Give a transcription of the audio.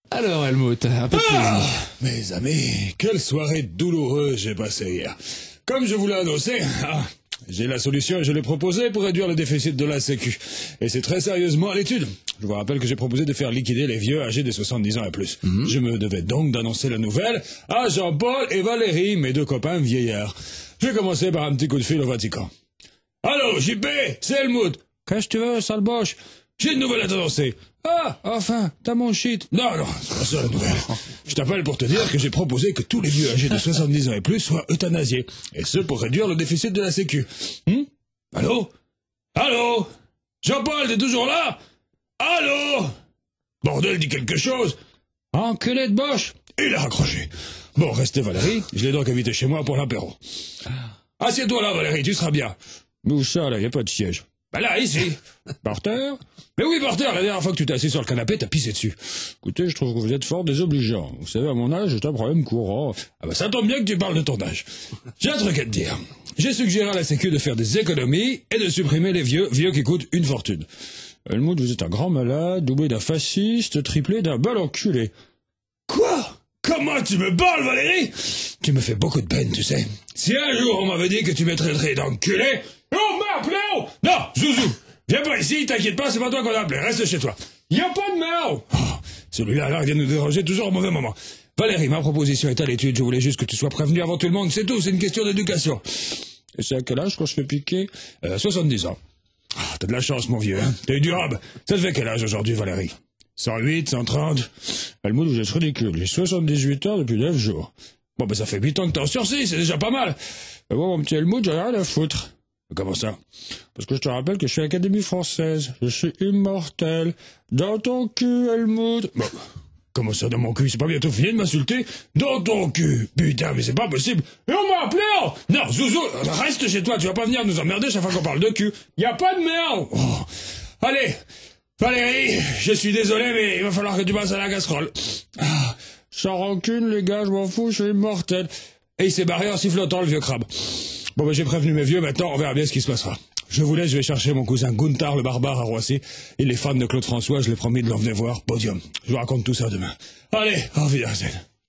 Alors, Helmut, un peu de plaisir. Mes amis, quelle soirée douloureuse j'ai passée hier. Comme je vous l'ai annoncé, j'ai la solution et je l'ai proposée pour réduire le déficit de la Sécu. Et c'est très sérieusement à l'étude. Je vous rappelle que j'ai proposé de faire liquider les vieux âgés de 70 ans et plus. Je me devais donc d'annoncer la nouvelle à Jean-Paul et Valérie, mes deux copains vieillards. Je vais commencer par un petit coup de fil au Vatican. Allô, JP, c'est Helmut. Qu'est-ce que tu veux, sale boche? J'ai une nouvelle à t'annoncer. Ah, enfin, t'as mon shit. Non, c'est pas ça la nouvelle. Je t'appelle pour te dire que j'ai proposé que tous les vieux âgés de 70 ans et plus soient euthanasiés. Et ce, pour réduire le déficit de la Sécu. Allô? Allô? Jean-Paul, t'es toujours là? Allô? Bordel, dis quelque chose. Enculé de boche. Il a raccroché. Bon, restez Valérie, je l'ai donc invité chez moi pour l'apéro. Assieds-toi là, Valérie, tu seras bien. Mais où ça, là, y a pas de siège. Bah là, ici. Par terre? Mais oui, par terre, la dernière fois que tu t'es assis sur le canapé, t'as pissé dessus. Écoutez, je trouve que vous êtes fort désobligeant. Vous savez, à mon âge, c'est un problème courant. Ah bah ça tombe bien que tu parles de ton âge. J'ai un truc à te dire. J'ai suggéré à la Sécu de faire des économies et de supprimer les vieux qui coûtent une fortune. Helmut, vous êtes un grand malade, doublé d'un fasciste, triplé d'un bel enculé. Quoi? Comment tu me parles, Valérie? Tu me fais beaucoup de peine, tu sais. Si un jour on m'avait dit que tu me traiterais d'enculé... Oh, Marc, non, Zouzou, viens pas ici, t'inquiète pas, c'est pas toi qu'on a appelé, reste chez toi. Y a pas de merde. Celui-là, vient nous déranger toujours au mauvais moment. Valérie, ma proposition est à l'étude, je voulais juste que tu sois prévenu avant tout le monde, c'est tout, c'est une question d'éducation. Et c'est à quel âge qu'on se fait piquer 70 ans. T'as de la chance, mon vieux, hein. T'as eu du rab. Ça te fait quel âge aujourd'hui, Valérie? 108, 130. Helmut, vous êtes ridicule, j'ai 78 ans depuis 9 jours. Bon, ben ça fait 8 ans que t'es en sursis, c'est déjà pas mal. Mais bon, mon petit Helmut, j'en ai rien à foutre. Comment ça? Parce que je te rappelle que je suis à l'Académie française. Je suis immortel. Dans ton cul, Helmut. Bon, comment ça, dans mon cul? C'est pas bientôt fini de m'insulter? Dans ton cul. Putain, mais c'est pas possible. Et on m'a appelé! Non, Zouzou, reste chez toi. Tu vas pas venir nous emmerder chaque fois qu'on parle de cul. Y a pas de merde. Oh. Allez, Valérie, je suis désolé, mais il va falloir que tu passes à la casserole. Sans rancune, les gars, je m'en fous, je suis immortel. Et il s'est barré en sifflotant, le vieux crabe. Bon, ben j'ai prévenu mes vieux, maintenant on verra bien ce qui se passera. Je vous laisse, je vais chercher mon cousin Gunther le barbare à Roissy. Et les fans de Claude François, je l'ai promis de l'emmener voir. Podium. Je vous raconte tout ça demain. Allez, au revoir.